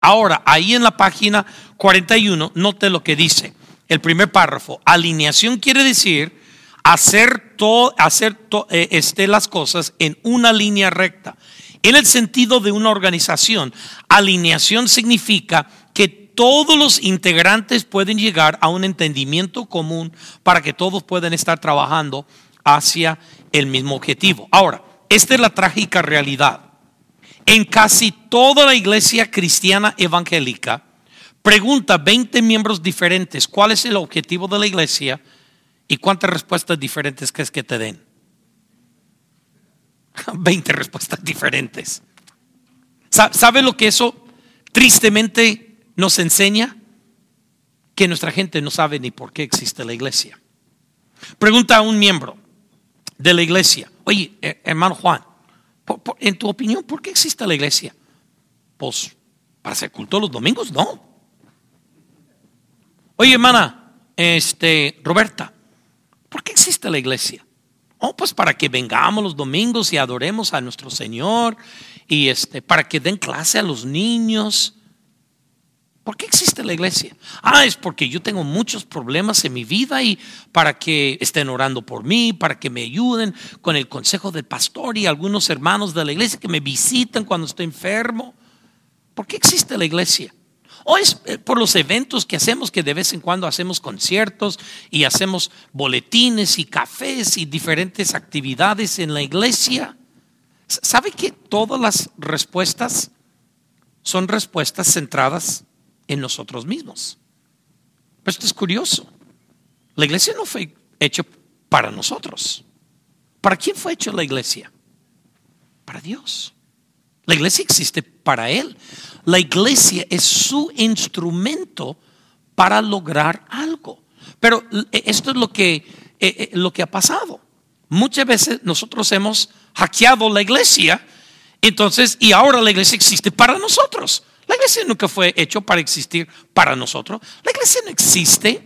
Ahora, ahí en la página 41, note lo que dice el primer párrafo. Alineación quiere decir hacer las cosas en una línea recta. En el sentido de una organización, alineación significa que todos los integrantes pueden llegar a un entendimiento común para que todos puedan estar trabajando hacia el mismo objetivo. Ahora, esta es la trágica realidad. En casi toda la iglesia cristiana evangélica, pregunta 20 miembros diferentes cuál es el objetivo de la iglesia y cuántas respuestas diferentes crees que te den. 20 respuestas diferentes. ¿Sabe lo que eso tristemente nos enseña? Que nuestra gente no sabe ni por qué existe la iglesia. Pregunta a un miembro de la iglesia: oye, hermano Juan, en tu opinión, ¿por qué existe la iglesia? Pues para hacer culto los domingos, no. Oye, hermana Roberta, ¿por qué existe la iglesia? Oh, pues para que vengamos los domingos y adoremos a nuestro Señor y para que den clase a los niños. ¿Por qué existe la iglesia? Es porque yo tengo muchos problemas en mi vida y para que estén orando por mí, para que me ayuden con el consejo del pastor y algunos hermanos de la iglesia que me visitan cuando estoy enfermo. ¿Por qué existe la iglesia? O es por los eventos que hacemos, que de vez en cuando hacemos conciertos y hacemos boletines y cafés y diferentes actividades en la iglesia. ¿Sabe que todas las respuestas son respuestas centradas en nosotros mismos? Pero esto es curioso. La iglesia no fue hecha para nosotros. ¿Para quién fue hecha la iglesia? Para Dios. La iglesia existe para Él. La iglesia es su instrumento para lograr algo. Pero esto es lo que ha pasado. Muchas veces nosotros hemos hackeado la iglesia, entonces, y ahora la iglesia existe para nosotros. La iglesia nunca fue hecha para existir para nosotros. La iglesia no existe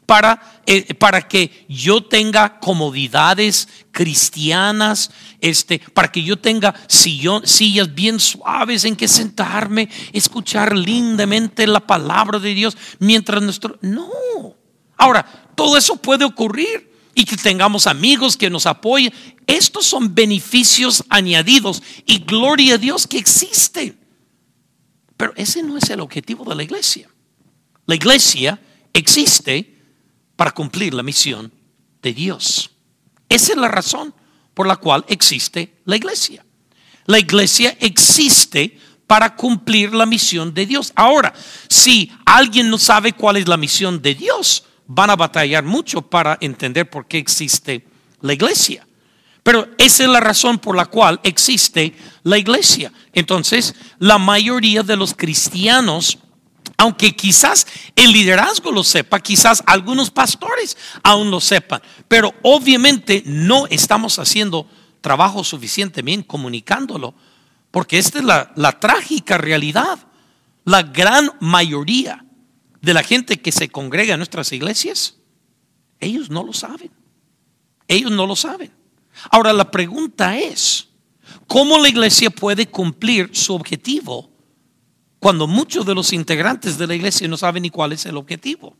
para que yo tenga comodidades cristianas, para que yo tenga sillas bien suaves en que sentarme, escuchar lindamente la palabra de Dios mientras no. Ahora, todo eso puede ocurrir y que tengamos amigos que nos apoyen. Estos son beneficios añadidos y gloria a Dios que existen. Pero ese no es el objetivo de la iglesia. La iglesia existe para cumplir la misión de Dios. Esa es la razón por la cual existe la iglesia. La iglesia existe para cumplir la misión de Dios. Ahora, si alguien no sabe cuál es la misión de Dios, van a batallar mucho para entender por qué existe la iglesia. Pero esa es la razón por la cual existe la iglesia. Entonces, la mayoría de los cristianos, aunque quizás el liderazgo lo sepa, quizás algunos pastores aún lo sepan, pero obviamente no estamos haciendo trabajo suficiente bien comunicándolo, porque esta es la trágica realidad. La gran mayoría de la gente que se congrega en nuestras iglesias, ellos no lo saben. Ellos no lo saben. Ahora la pregunta es, ¿cómo la iglesia puede cumplir su objetivo cuando muchos de los integrantes de la iglesia no saben ni cuál es el objetivo?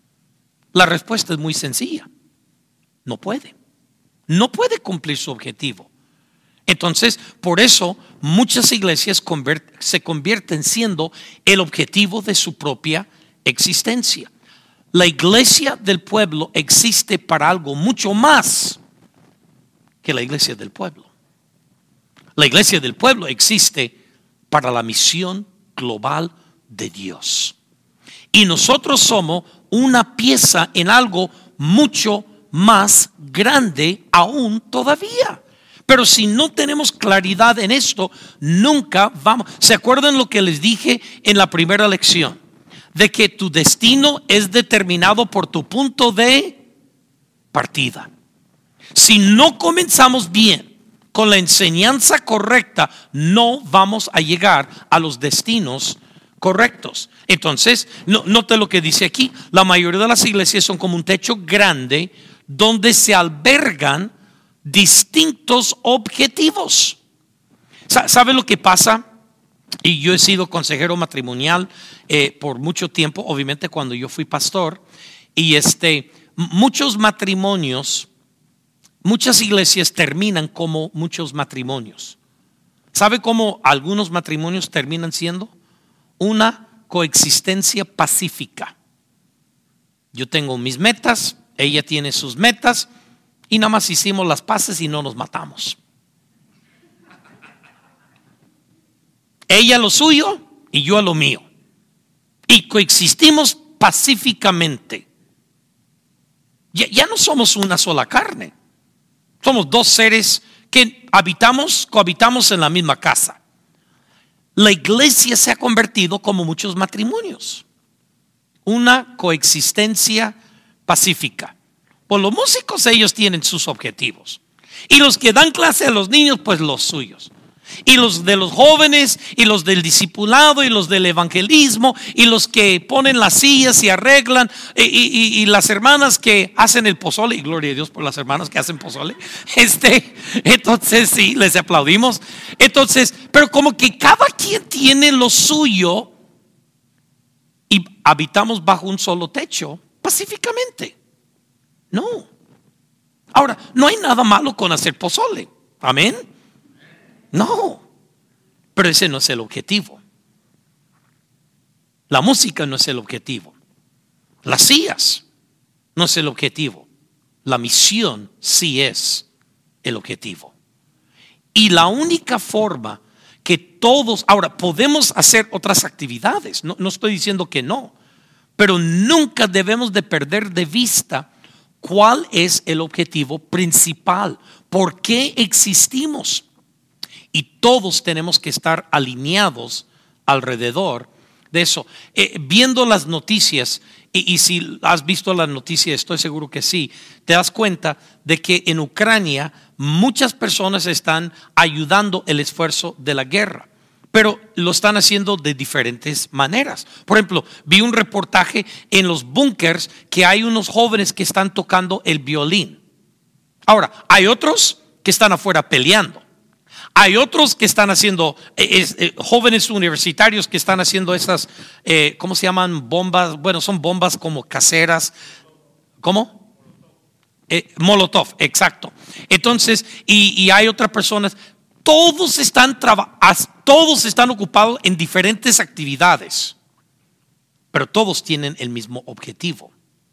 La respuesta es muy sencilla. No puede. No puede cumplir su objetivo. Entonces, por eso muchas iglesias se convierten siendo el objetivo de su propia existencia. La iglesia del pueblo existe para algo mucho más que la iglesia del pueblo. La iglesia del pueblo existe para la misión global de Dios. Y nosotros somos una pieza en algo mucho más grande aún todavía. Pero si no tenemos claridad en esto, nunca vamos. ¿Se acuerdan lo que les dije en la primera lección? De que tu destino es determinado por tu punto de partida. Si no comenzamos bien con la enseñanza correcta, no vamos a llegar a los destinos correctos. Entonces, note lo que dice aquí. La mayoría de las iglesias son como un techo grande donde se albergan distintos objetivos. ¿Sabe lo que pasa Y yo he sido consejero matrimonial por mucho tiempo, obviamente cuando yo fui pastor. Y muchos matrimonios, muchas iglesias terminan como muchos matrimonios. ¿Sabe cómo algunos matrimonios terminan siendo? Una coexistencia pacífica. Yo tengo mis metas, ella tiene sus metas y nada más hicimos las paces y no nos matamos. Ella a lo suyo y yo a lo mío. Y coexistimos pacíficamente. Ya no somos una sola carne. Somos dos seres que cohabitamos en la misma casa. La iglesia se ha convertido como muchos matrimonios. Una coexistencia pacífica. Pues los músicos, ellos tienen sus objetivos. Y los que dan clase a los niños, pues los suyos. Y los de los jóvenes, y los del discipulado, y los del evangelismo, y los que ponen las sillas y arreglan, y las hermanas que hacen el pozole, y gloria a Dios por las hermanas que hacen pozole. Entonces sí, les aplaudimos. Entonces, pero como que cada quien tiene lo suyo y habitamos bajo un solo techo pacíficamente. No. Ahora, no hay nada malo con hacer pozole. Amén. No, pero ese no es el objetivo. La música no es el objetivo. Las sillas no es el objetivo. La misión sí es el objetivo. Y la única forma que todos, ahora podemos hacer otras actividades, no estoy diciendo que no, pero nunca debemos de perder de vista cuál es el objetivo principal. ¿Por qué existimos? Y todos tenemos que estar alineados alrededor de eso. Viendo las noticias, y si has visto las noticias, estoy seguro que sí, te das cuenta de que en Ucrania muchas personas están ayudando el esfuerzo de la guerra, pero lo están haciendo de diferentes maneras. Por ejemplo, vi un reportaje en los búnkers que hay unos jóvenes que están tocando el violín. Ahora, hay otros que están afuera peleando. Hay otros que están haciendo, jóvenes universitarios que están haciendo esas, ¿cómo se llaman? Bombas, bueno, son bombas como caseras. ¿Cómo? Molotov, exacto. Entonces, y hay otras personas, todos están ocupados en diferentes actividades, pero todos tienen el mismo objetivo.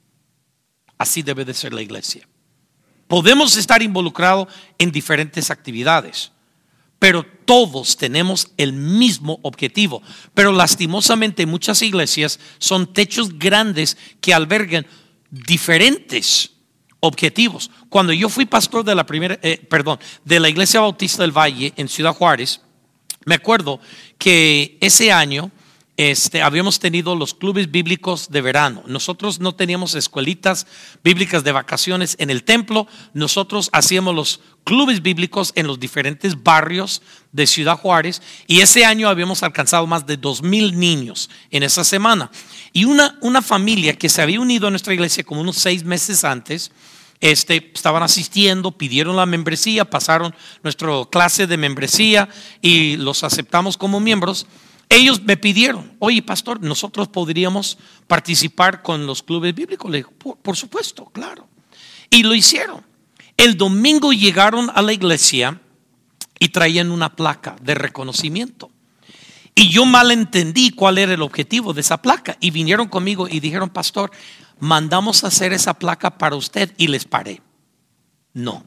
Así debe de ser la iglesia. Podemos estar involucrados en diferentes actividades, pero todos tenemos el mismo objetivo. Pero lastimosamente muchas iglesias son techos grandes que albergan diferentes objetivos. Cuando yo fui pastor de de la Iglesia Bautista del Valle en Ciudad Juárez, me acuerdo que ese año habíamos tenido los clubes bíblicos de verano. Nosotros no teníamos escuelitas bíblicas de vacaciones en el templo. Nosotros hacíamos los clubes bíblicos en los diferentes barrios de Ciudad Juárez, y ese año habíamos alcanzado más de 2,000 niños en esa semana. Y una familia que se había unido a nuestra iglesia como unos 6 meses antes, estaban asistiendo, pidieron la membresía, pasaron nuestra clase de membresía y los aceptamos como miembros. Ellos me pidieron: oye, pastor, nosotros podríamos participar con los clubes bíblicos. Le digo, por supuesto, claro. Y lo hicieron. El domingo llegaron a la iglesia y traían una placa de reconocimiento. Y yo malentendí cuál era el objetivo de esa placa. Y vinieron conmigo y dijeron: pastor, mandamos a hacer esa placa para usted. Y les paré. No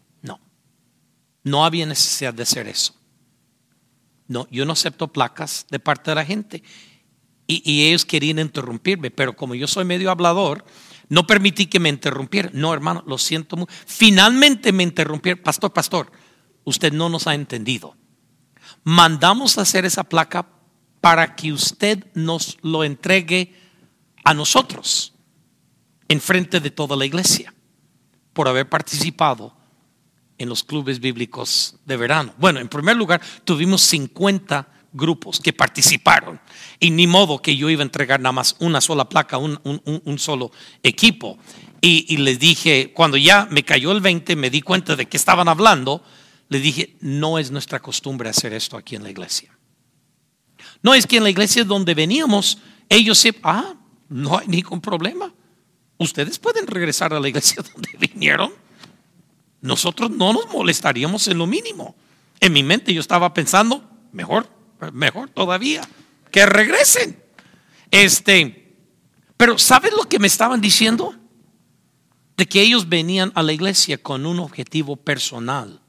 había necesidad de hacer eso. No, yo no acepto placas de parte de la gente. Y ellos querían interrumpirme, pero como yo soy medio hablador, no permití que me interrumpieran. No, hermano, lo siento mucho. Finalmente me interrumpieron: pastor, usted no nos ha entendido. Mandamos a hacer esa placa para que usted nos lo entregue a nosotros en frente de toda la iglesia por haber participado en los clubes bíblicos de verano. Bueno, en primer lugar, tuvimos 50 grupos que participaron, y ni modo que yo iba a entregar nada más una sola placa, un solo equipo. Y les dije, cuando ya me cayó el 20, me di cuenta de que estaban hablando, le dije: no es nuestra costumbre hacer esto aquí en la iglesia. No, es que en la iglesia donde veníamos, ellos siempre, no hay ningún problema. Ustedes pueden regresar a la iglesia donde vinieron. Nosotros no nos molestaríamos en lo mínimo. En mi mente yo estaba pensando, mejor todavía, que regresen. Pero ¿sabes lo que me estaban diciendo? De que ellos venían a la iglesia con un objetivo personal.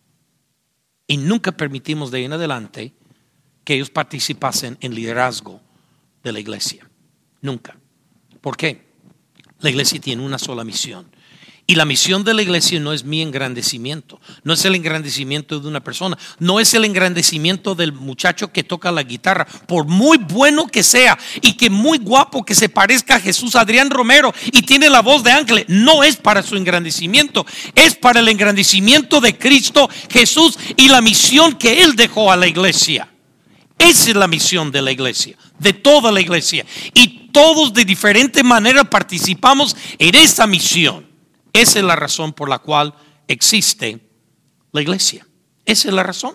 Y nunca permitimos de ahí en adelante que ellos participasen en liderazgo de la iglesia. Nunca. ¿Por qué? La iglesia tiene una sola misión. Y la misión de la iglesia no es mi engrandecimiento, no es el engrandecimiento de una persona, no es el engrandecimiento del muchacho que toca la guitarra, por muy bueno que sea y que muy guapo que se parezca a Jesús Adrián Romero y tiene la voz de ángel. No es para su engrandecimiento, es para el engrandecimiento de Cristo Jesús y la misión que Él dejó a la iglesia. Esa es la misión de la iglesia, de toda la iglesia, y todos de diferente manera participamos en esa misión. Esa es la razón por la cual existe la iglesia. Esa es la razón.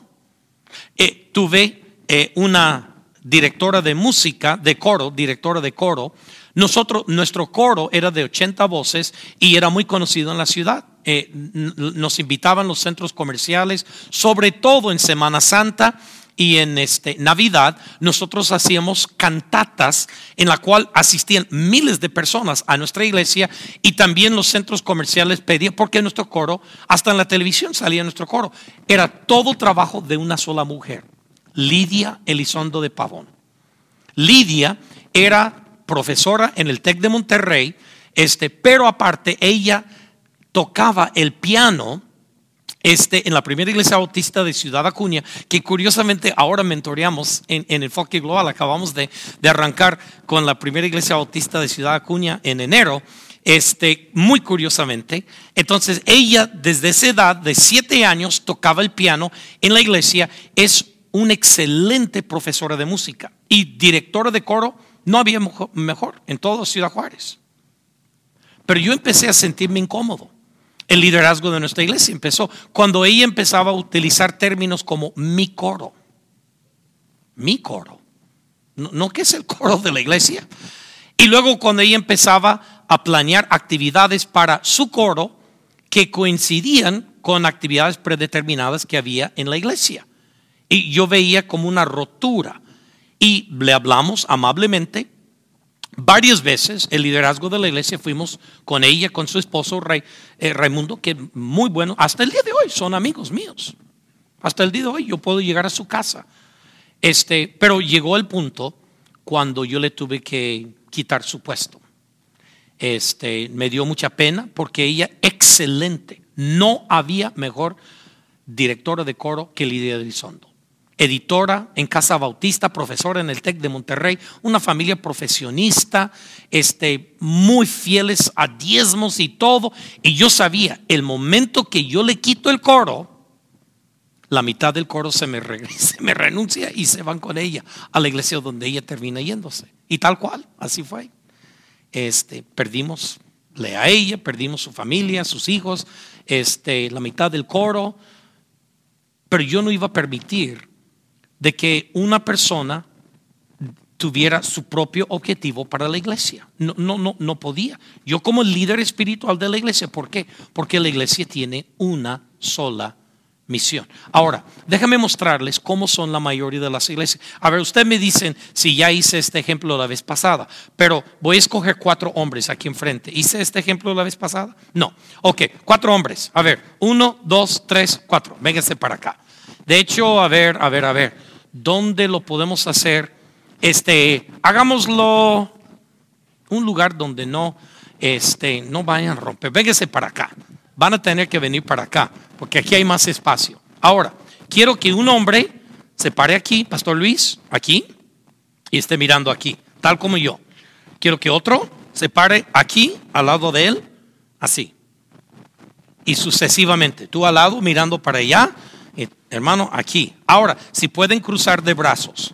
Tuve una directora de música, directora de coro. Nuestro coro era de 80 voces y era muy conocido en la ciudad. Nos invitaban los centros comerciales, sobre todo en Semana Santa. Y en Navidad nosotros hacíamos cantatas en la cual asistían miles de personas a nuestra iglesia, y también los centros comerciales pedían, porque nuestro coro, hasta en la televisión salía nuestro coro. Era todo trabajo de una sola mujer, Lidia Elizondo de Pavón. Lidia era profesora en el TEC de Monterrey, pero aparte ella tocaba el piano en la primera iglesia bautista de Ciudad Acuña, que curiosamente ahora mentoreamos en Enfoque Global. Acabamos de arrancar con la primera iglesia bautista de Ciudad Acuña en enero, muy curiosamente. Entonces ella desde esa edad de 7 años tocaba el piano en la iglesia. Es una excelente profesora de música y directora de coro. No había mejor en toda Ciudad Juárez. Pero yo empecé a sentirme incómodo. El liderazgo de nuestra iglesia empezó cuando ella empezaba a utilizar términos como mi coro. Mi coro. No que es el coro de la iglesia. Y luego cuando ella empezaba a planear actividades para su coro que coincidían con actividades predeterminadas que había en la iglesia. Y yo veía como una rotura. Y le hablamos amablemente. Varias veces el liderazgo de la iglesia fuimos con ella, con su esposo Raimundo, que muy bueno, hasta el día de hoy son amigos míos. Hasta el día de hoy yo puedo llegar a su casa. Pero llegó el punto cuando yo le tuve que quitar su puesto. Me dio mucha pena porque ella, excelente, no había mejor directora de coro que Lidia Elizondo. Editora en Casa Bautista, profesora en el TEC de Monterrey, una familia profesionista, muy fieles a diezmos y todo. Y yo sabía, el momento que yo le quito el coro, la mitad del coro se me renuncia y se van con ella a la iglesia donde ella termina yéndose. Y tal cual, así fue. Perdimos a ella, perdimos su familia, sus hijos, la mitad del coro. Pero yo no iba a permitir de que una persona tuviera su propio objetivo para la iglesia. No podía. Yo como líder espiritual de la iglesia, ¿por qué? Porque la iglesia tiene una sola misión. Ahora, déjame mostrarles cómo son la mayoría de las iglesias. A ver, ustedes me dicen si ya hice este ejemplo la vez pasada, pero voy a escoger 4 hombres aquí enfrente. ¿Hice este ejemplo la vez pasada? No. Ok, 4 hombres. A ver, 1, 2, 3, 4. Vénganse para acá. De hecho, a ver, ¿dónde lo podemos hacer? Hagámoslo un lugar donde no vayan a romper. Vénganse para acá. Van a tener que venir para acá, porque aquí hay más espacio. Ahora, quiero que un hombre se pare aquí, Pastor Luis, aquí, y esté mirando aquí, tal como yo. Quiero que otro se pare aquí, al lado de él, así. Y sucesivamente, tú al lado, mirando para allá. Hermano, aquí. Ahora, si pueden cruzar de brazos.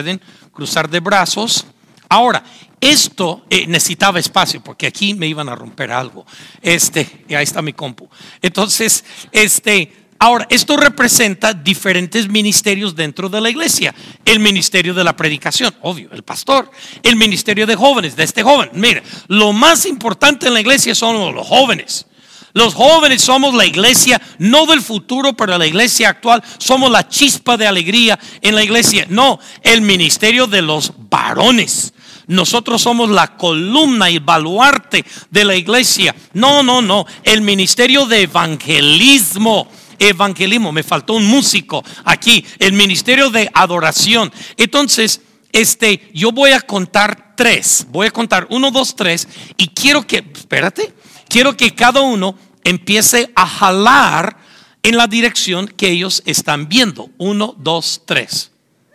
Ahora, esto necesitaba espacio porque aquí me iban a romper algo. Y ahí está mi compu. Entonces, Ahora, esto representa diferentes ministerios dentro de la iglesia. El ministerio de la predicación, obvio, el pastor. El ministerio de jóvenes, de este joven. Mire, lo más importante en la iglesia son los jóvenes. Los jóvenes somos la iglesia, no del futuro, pero la iglesia actual. Somos la chispa de alegría en la iglesia. No, el ministerio de los varones. Nosotros somos la columna y baluarte de la iglesia. No. El ministerio de evangelismo. Me faltó un músico aquí. El ministerio de adoración. Entonces, yo voy a contar tres. Voy a contar 1, 2, 3. Y quiero que cada uno empiece a jalar en la dirección que ellos están viendo. 1, 2, 3.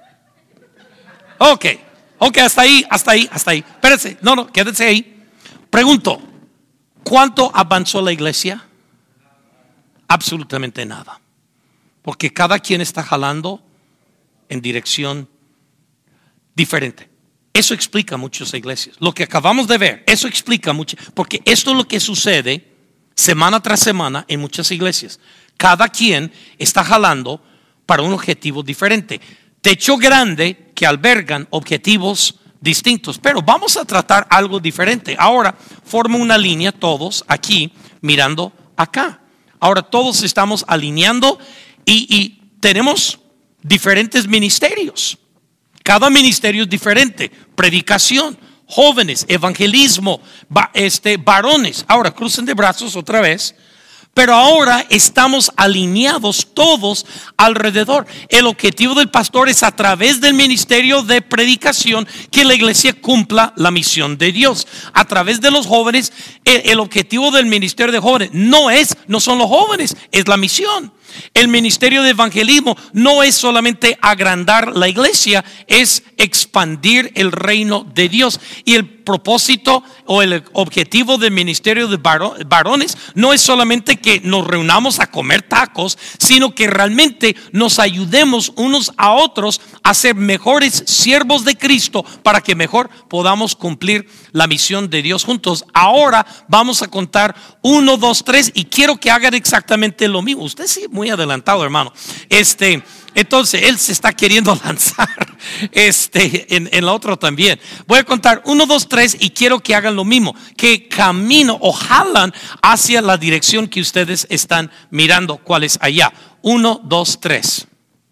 Ok, hasta ahí. Espérense, no, quédense ahí. Pregunto, ¿cuánto avanzó la iglesia? Absolutamente nada. Porque cada quien está jalando en dirección diferente. Eso explica muchas iglesias. Lo que acabamos de ver, eso explica mucho. Porque esto es lo que sucede semana tras semana en muchas iglesias. Cada quien está jalando para un objetivo diferente. Techo grande que albergan objetivos distintos. Pero vamos a tratar algo diferente. Ahora forma una línea todos aquí mirando acá. Ahora todos estamos alineando y tenemos diferentes ministerios. Cada ministerio es diferente. Predicación, jóvenes, evangelismo, varones. Ahora crucen de brazos otra vez. Pero ahora estamos alineados todos alrededor. El objetivo del pastor es a través del ministerio de predicación que la iglesia cumpla la misión de Dios. A través de los jóvenes, el objetivo del ministerio de jóvenes no son los jóvenes, es la misión. El ministerio de evangelismo no es solamente agrandar la iglesia, es expandir el reino de Dios. Y el propósito o el objetivo del ministerio de varones no es solamente que nos reunamos a comer tacos, sino que realmente nos ayudemos unos a otros a ser mejores siervos de Cristo para que mejor podamos cumplir la misión de Dios juntos. Ahora vamos a contar 1, 2, 3 y quiero que hagan exactamente lo mismo. Usted sí, muy adelantado, hermano. Entonces él se está queriendo lanzar en la otra también. Voy a contar 1, 2, 3 y quiero que hagan lo mismo, que camino o jalan hacia la dirección que ustedes están mirando, cuál es allá. 1, 2, 3.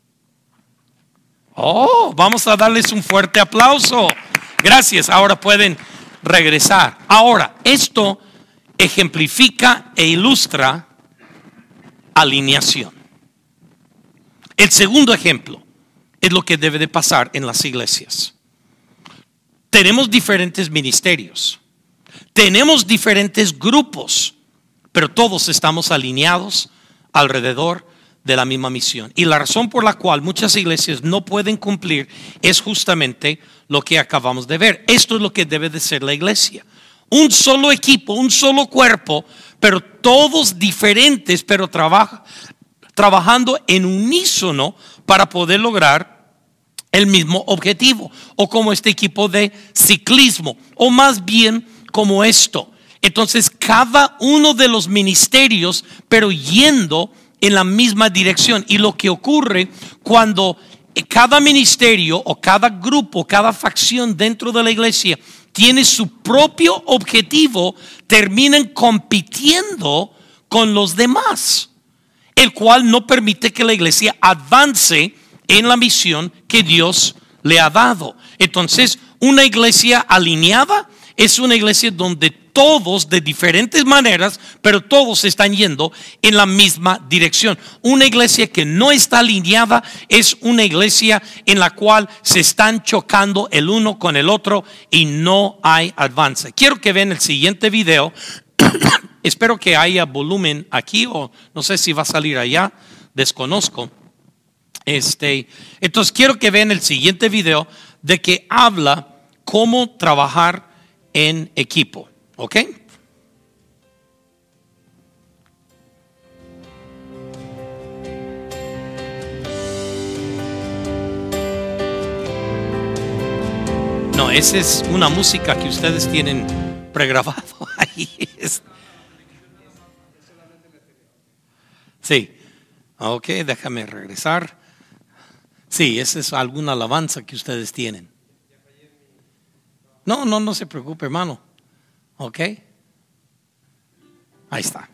Oh, vamos a darles un fuerte aplauso. Gracias. Ahora pueden regresar. Ahora, esto ejemplifica e ilustra alineación. El segundo ejemplo es lo que debe de pasar en las iglesias. Tenemos diferentes ministerios, tenemos diferentes grupos, pero todos estamos alineados alrededor de la misma misión. Y la razón por la cual muchas iglesias no pueden cumplir es justamente lo que acabamos de ver. Esto es lo que debe de ser la iglesia. Un solo equipo, un solo cuerpo, pero todos diferentes, pero trabajando en unísono para poder lograr el mismo objetivo. O como este equipo de ciclismo, o más bien como esto. Entonces cada uno de los ministerios, pero yendo en la misma dirección. Y lo que ocurre cuando cada ministerio o cada grupo, cada facción dentro de la iglesia tiene su propio objetivo, terminan compitiendo con los demás, el cual no permite que la iglesia avance en la misión que Dios le ha dado. Entonces, una iglesia alineada es una iglesia donde todos de diferentes maneras, pero todos están yendo en la misma dirección. Una iglesia que no está alineada es una iglesia en la cual se están chocando el uno con el otro y no hay avance. Quiero que vean el siguiente video. Espero que haya volumen aquí, o no sé si va a salir allá, desconozco. Entonces quiero que vean el siguiente video de que habla cómo trabajar en equipo. ¿Ok? No, esa es una música que ustedes tienen pregrabado ahí. Sí. Ok, déjame regresar. Sí, esa es alguna alabanza que ustedes tienen. No se preocupe, hermano. Ok, ahí está.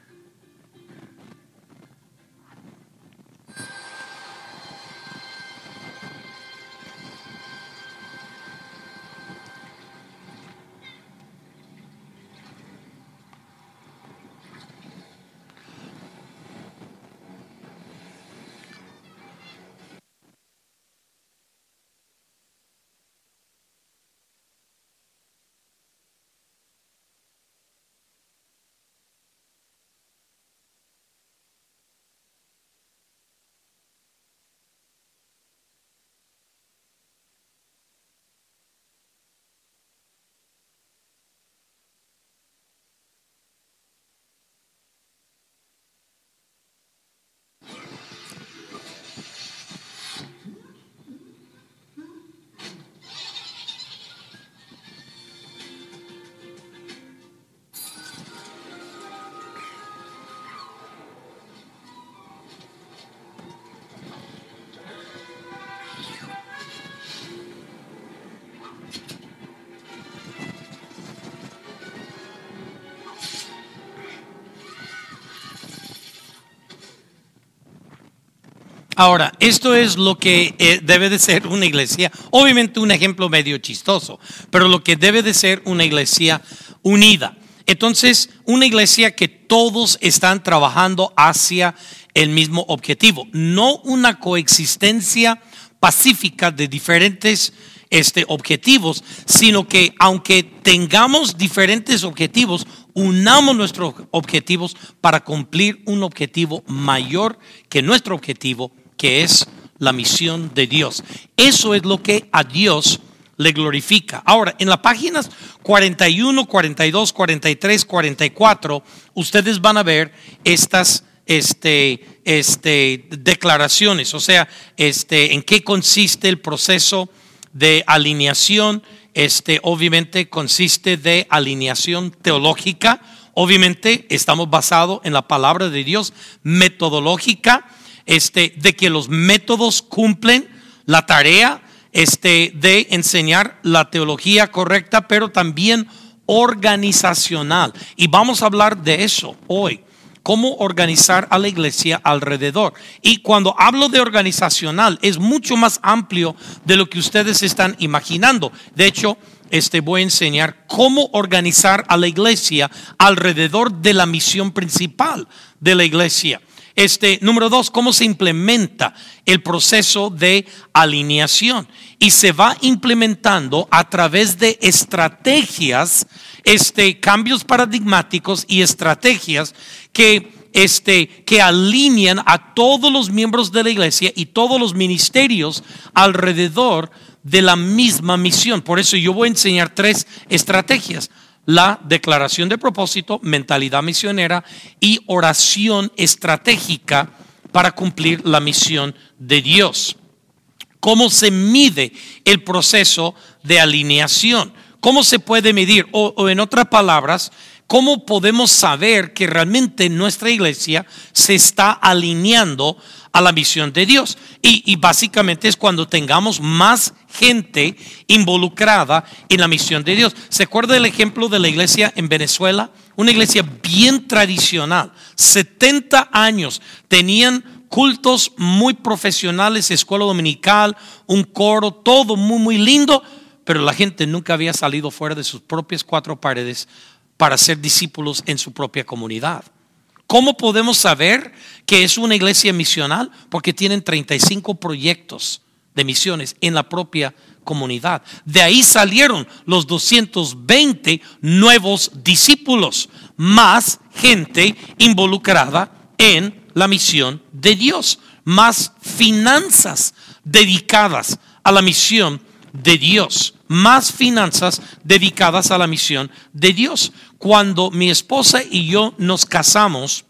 Ahora, esto es lo que debe de ser una iglesia, obviamente un ejemplo medio chistoso, pero lo que debe de ser una iglesia unida. Entonces, una iglesia que todos están trabajando hacia el mismo objetivo, no una coexistencia pacífica de diferentes objetivos, sino que aunque tengamos diferentes objetivos, unamos nuestros objetivos para cumplir un objetivo mayor que nuestro objetivo, que es la misión de Dios. Eso es lo que a Dios le glorifica. Ahora, en las páginas 41, 42, 43, 44, ustedes van a ver estas declaraciones, o sea, en qué consiste el proceso de alineación. Obviamente consiste de alineación teológica. Obviamente estamos basados en la palabra de Dios. Metodológica, de que los métodos cumplen la tarea de enseñar la teología correcta, pero también organizacional. Y vamos a hablar de eso hoy. Cómo organizar a la iglesia alrededor. Y cuando hablo de organizacional, es mucho más amplio de lo que ustedes están imaginando. De hecho, voy a enseñar cómo organizar a la iglesia alrededor de la misión principal de la iglesia. Número 2, cómo se implementa el proceso de alineación. Y se va implementando a través de estrategias, cambios paradigmáticos y estrategias que alinean a todos los miembros de la iglesia y todos los ministerios alrededor de la misma misión. Por eso yo voy a enseñar 3 estrategias: la declaración de propósito, mentalidad misionera y oración estratégica para cumplir la misión de Dios. ¿Cómo se mide el proceso de alineación? ¿Cómo se puede medir? O en otras palabras, ¿cómo podemos saber que realmente nuestra iglesia se está alineando a la misión de Dios? Y básicamente es cuando tengamos más gente involucrada en la misión de Dios. ¿Se acuerda del ejemplo de la iglesia en Venezuela? Una iglesia bien tradicional, 70 años, tenían cultos muy profesionales, escuela dominical, un coro, todo muy, muy lindo, pero la gente nunca había salido fuera de sus propias 4 paredes para ser discípulos en su propia comunidad. ¿Cómo podemos saber que es una iglesia misional? Porque tienen 35 proyectos de misiones en la propia comunidad. De ahí salieron los 220 nuevos discípulos, más gente involucrada en la misión de Dios, más finanzas dedicadas a la misión de Dios, más finanzas dedicadas a la misión de Dios. Cuando mi esposa y yo nos casamos,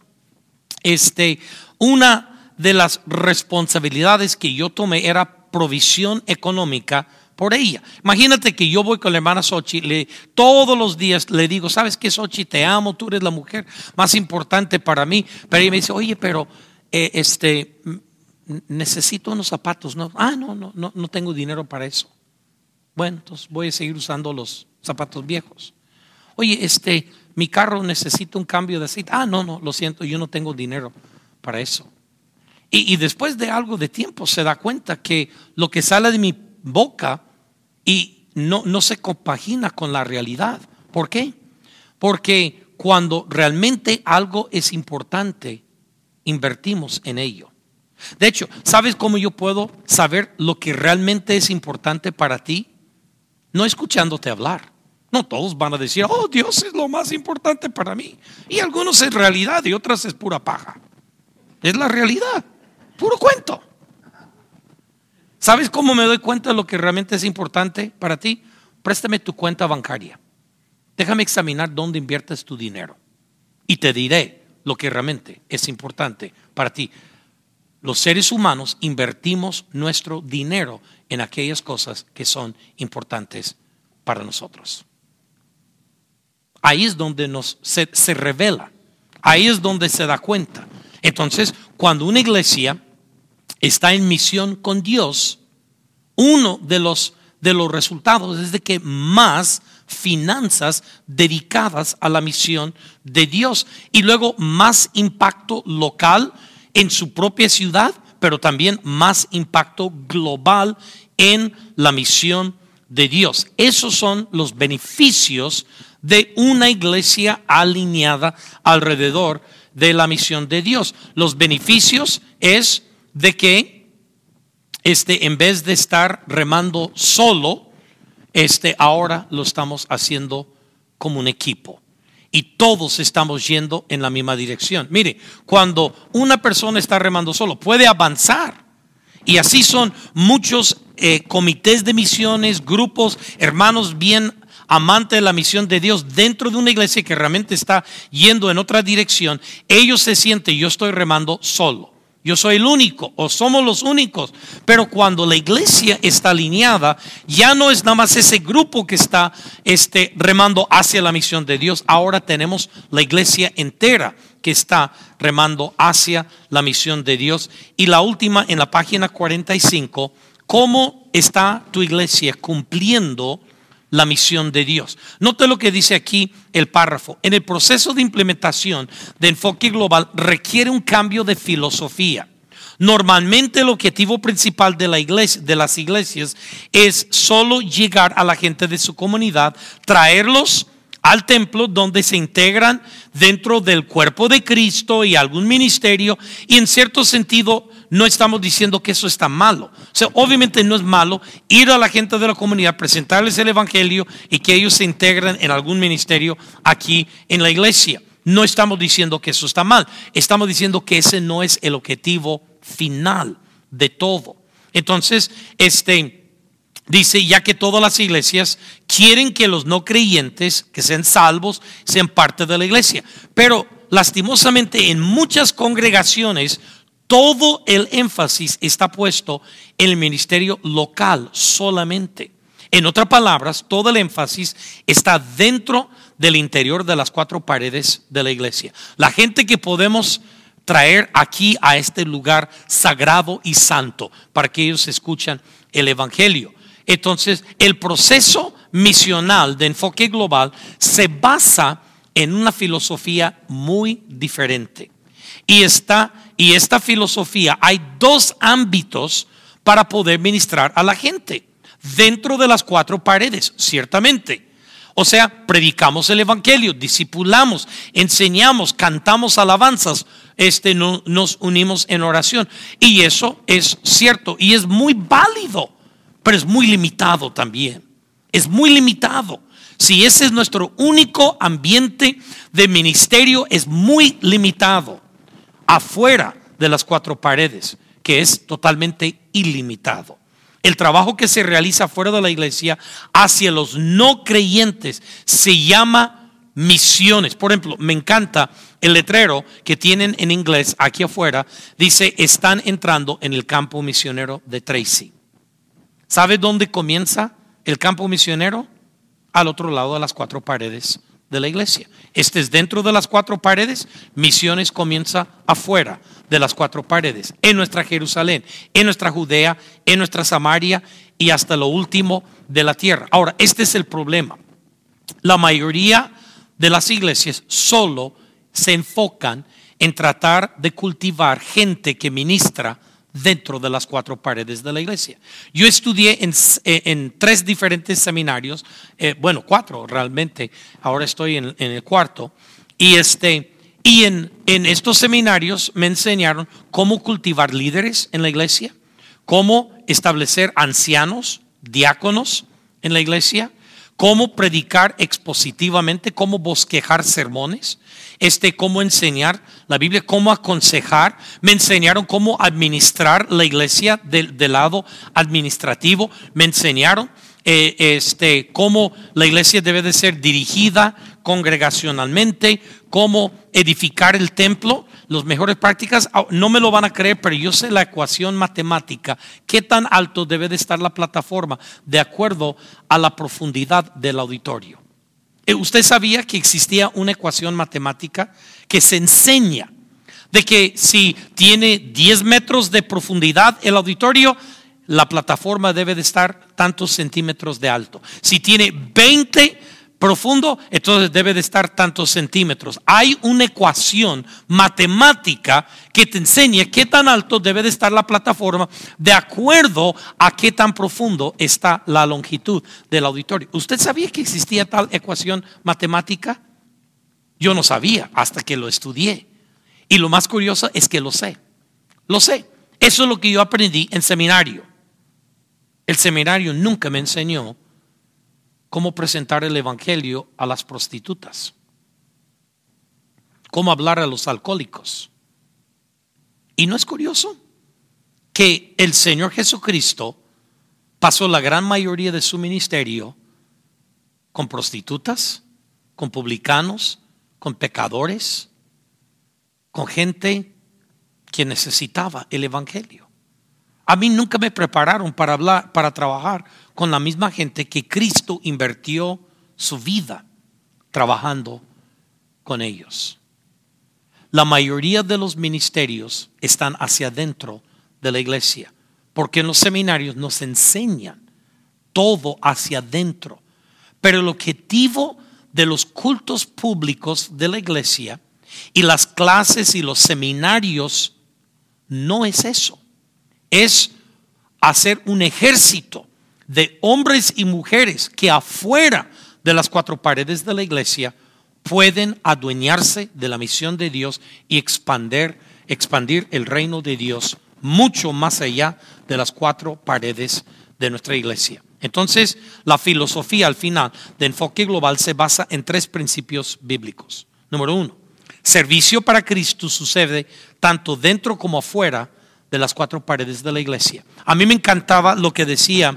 una de las responsabilidades que yo tomé era provisión económica por ella. Imagínate que yo voy con la hermana Xochitl, todos los días le digo: ¿sabes qué, Xochitl? Te amo, tú eres la mujer más importante para mí. Pero ella me dice: oye, pero necesito unos zapatos. No, no tengo dinero para eso. Bueno, entonces voy a seguir usando los zapatos viejos. Oye, mi carro necesita un cambio de aceite. No, lo siento, yo no tengo dinero para eso. Y después de algo de tiempo se da cuenta que lo que sale de mi boca y no se compagina con la realidad. ¿Por qué? Porque cuando realmente algo es importante, invertimos en ello. De hecho, ¿sabes cómo yo puedo saber lo que realmente es importante para ti? No escuchándote hablar. No todos van a decir, oh, Dios es lo más importante para mí. Y algunos es realidad y otras es pura paja. Es la realidad, puro cuento. ¿Sabes cómo me doy cuenta de lo que realmente es importante para ti? Préstame tu cuenta bancaria. Déjame examinar dónde inviertes tu dinero. Y te diré lo que realmente es importante para ti. Los seres humanos invertimos nuestro dinero en aquellas cosas que son importantes para nosotros. Ahí es donde se revela. Ahí es donde se da cuenta. Entonces, cuando una iglesia está en misión con Dios, uno de los resultados es de que más finanzas dedicadas a la misión de Dios y luego más impacto local en su propia ciudad, pero también más impacto global en la misión de Dios. Esos son los beneficios de una iglesia alineada alrededor de la misión de Dios. Los beneficios es de que en vez de estar remando solo, ahora lo estamos haciendo como un equipo. Y todos estamos yendo en la misma dirección. Mire, cuando una persona está remando solo, puede avanzar. Y así son muchos comités de misiones, grupos, hermanos bien amantes de la misión de Dios dentro de una iglesia que realmente está yendo en otra dirección. Ellos se sienten, yo estoy remando solo. Yo soy el único o somos los únicos. Pero cuando la iglesia está alineada, ya no es nada más ese grupo que está remando hacia la misión de Dios. Ahora tenemos la iglesia entera que está remando hacia la misión de Dios. Y la última en la página 45, ¿cómo está tu iglesia cumpliendo la misión de Dios? Note lo que dice aquí el párrafo. En el proceso de implementación de enfoque global requiere un cambio de filosofía. Normalmente el objetivo principal de las iglesias es solo llegar a la gente de su comunidad, traerlos al templo donde se integran dentro del cuerpo de Cristo y algún ministerio, y en cierto sentido no estamos diciendo que eso está malo. O sea, obviamente no es malo ir a la gente de la comunidad, presentarles el evangelio y que ellos se integren en algún ministerio aquí en la iglesia. No estamos diciendo que eso está mal. Estamos diciendo que ese no es el objetivo final de todo. Entonces, dice, ya que todas las iglesias quieren que los no creyentes, que sean salvos, sean parte de la iglesia. Pero lastimosamente en muchas congregaciones todo el énfasis está puesto en el ministerio local solamente. En otras palabras, todo el énfasis está dentro del interior de las cuatro paredes de la iglesia. La gente que podemos traer aquí a este lugar sagrado y santo para que ellos escuchen el evangelio. Entonces, el proceso misional de enfoque global se basa en una filosofía muy diferente. Y esta filosofía, hay dos ámbitos para poder ministrar a la gente dentro de las cuatro paredes, ciertamente. O sea, predicamos el evangelio, discipulamos, enseñamos, cantamos alabanzas, nos unimos en oración. Y eso es cierto y es muy válido, pero es muy limitado también. Es muy limitado. Si ese es nuestro único ambiente de ministerio, es muy limitado. Afuera de las cuatro paredes, que es totalmente ilimitado. El trabajo que se realiza fuera de la iglesia hacia los no creyentes se llama misiones. Por ejemplo, me encanta el letrero que tienen en inglés aquí afuera. Dice, están entrando en el campo misionero de Tracy. ¿Sabe dónde comienza el campo misionero? Al otro lado de las cuatro paredes de la iglesia. Este es dentro de las cuatro paredes. Misiones comienza afuera de las cuatro paredes, en nuestra Jerusalén, en nuestra Judea, en nuestra Samaria y hasta lo último de la tierra. Ahora, este es el problema. La mayoría de las iglesias solo se enfocan en tratar de cultivar gente que ministra dentro de las cuatro paredes de la iglesia. Yo estudié en 3 diferentes seminarios, 4 realmente, ahora estoy en el cuarto, y en estos seminarios me enseñaron cómo cultivar líderes en la iglesia, cómo establecer ancianos, diáconos en la iglesia, cómo predicar expositivamente, cómo bosquejar sermones, cómo enseñar la Biblia, cómo aconsejar. Me enseñaron cómo administrar la iglesia del lado administrativo. Me enseñaron cómo la iglesia debe de ser dirigida congregacionalmente, cómo edificar el templo. Las mejores prácticas, no me lo van a creer, pero yo sé la ecuación matemática, qué tan alto debe de estar la plataforma de acuerdo a la profundidad del auditorio. ¿Usted sabía que existía una ecuación matemática que se enseña de que si tiene 10 metros de profundidad el auditorio, la plataforma debe de estar tantos centímetros de alto? Si tiene 20 profundo, entonces debe de estar tantos centímetros. Hay una ecuación matemática que te enseña qué tan alto debe de estar la plataforma de acuerdo a qué tan profundo está la longitud del auditorio. ¿Usted sabía que existía tal ecuación matemática? Yo no sabía hasta que lo estudié. Y lo más curioso es que lo sé. Lo sé. Eso es lo que yo aprendí en seminario. El seminario nunca me enseñó cómo presentar el evangelio a las prostitutas, cómo hablar a los alcohólicos. ¿Y no es curioso que el Señor Jesucristo pasó la gran mayoría de su ministerio con prostitutas, con publicanos, con pecadores, con gente que necesitaba el evangelio? A mí nunca me prepararon para trabajar con la misma gente que Cristo invirtió su vida trabajando con ellos. La mayoría de los ministerios están hacia adentro de la iglesia, porque en los seminarios nos enseñan todo hacia adentro. Pero el objetivo de los cultos públicos de la iglesia y las clases y los seminarios no es eso. Es hacer un ejército de hombres y mujeres que afuera de las cuatro paredes de la iglesia pueden adueñarse de la misión de Dios y expandir el reino de Dios mucho más allá de las cuatro paredes de nuestra iglesia. Entonces, la filosofía al final de enfoque global se basa en 3 principios bíblicos. Número 1, servicio para Cristo sucede tanto dentro como afuera de las cuatro paredes de la iglesia. A mí me encantaba lo que decía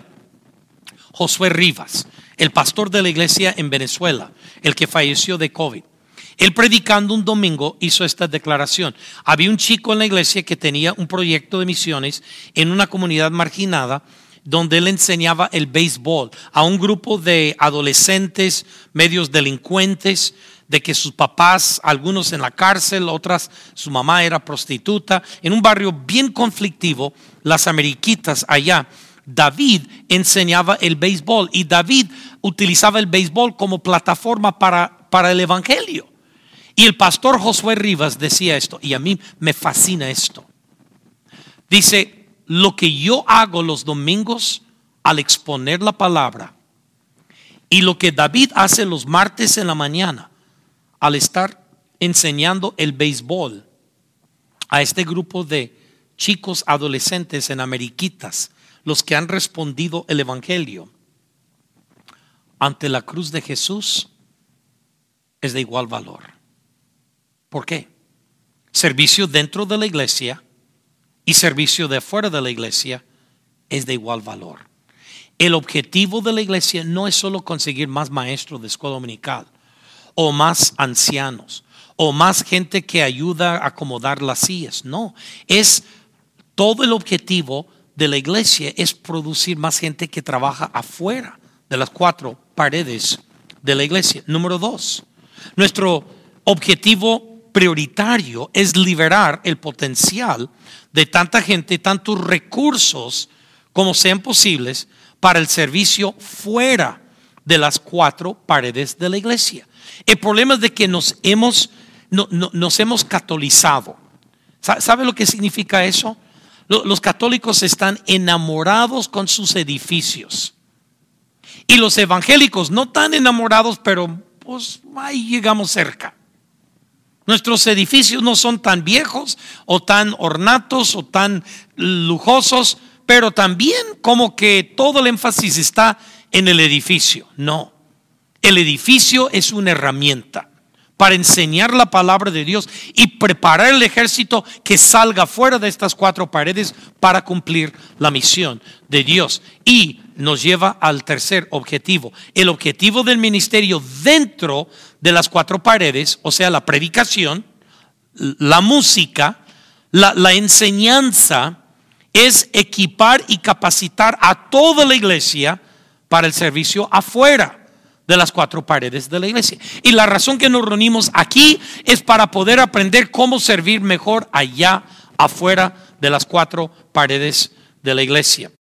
Josué Rivas, el pastor de la iglesia en Venezuela, el que falleció de COVID. Él, predicando un domingo, hizo esta declaración. Había un chico en la iglesia que tenía un proyecto de misiones en una comunidad marginada, donde él enseñaba el béisbol a un grupo de adolescentes, medios delincuentes, de que sus papás, algunos en la cárcel, otras, su mamá era prostituta, en un barrio bien conflictivo, las Ameriquitas allá. David enseñaba el béisbol y David utilizaba el béisbol como plataforma para el evangelio. Y el pastor Josué Rivas decía esto, y a mí me fascina esto. Dice, lo que yo hago los domingos al exponer la palabra y lo que David hace los martes en la mañana al estar enseñando el béisbol a este grupo de chicos adolescentes en Ameriquitas, los que han respondido el evangelio ante la cruz de Jesús, es de igual valor. ¿Por qué? Servicio dentro de la iglesia y servicio de fuera de la iglesia es de igual valor. El objetivo de la iglesia no es solo conseguir más maestros de escuela dominical o más ancianos o más gente que ayuda a acomodar las sillas. No, es todo el objetivo de la iglesia es producir más gente que trabaja afuera de las cuatro paredes de la iglesia. Número 2, Nuestro objetivo prioritario es liberar el potencial de tanta gente, tantos recursos como sean posibles para el servicio fuera de las 4 paredes de la iglesia. El problema es de que nos hemos catolizado. ¿Sabe lo que significa eso? Los católicos están enamorados con sus edificios. Y los evangélicos no tan enamorados, pero pues ahí llegamos cerca. Nuestros edificios no son tan viejos o tan ornatos o tan lujosos, pero también como que todo el énfasis está en el edificio. No, el edificio es una herramienta para enseñar la palabra de Dios y preparar el ejército que salga fuera de estas 4 paredes para cumplir la misión de Dios. Y nos lleva al tercer objetivo. El objetivo del ministerio dentro de las 4 paredes, o sea, la predicación, la música, la enseñanza, es equipar y capacitar a toda la iglesia para el servicio afuera de las 4 paredes de la iglesia. Y la razón que nos reunimos aquí es para poder aprender cómo servir mejor allá afuera de las 4 paredes de la iglesia.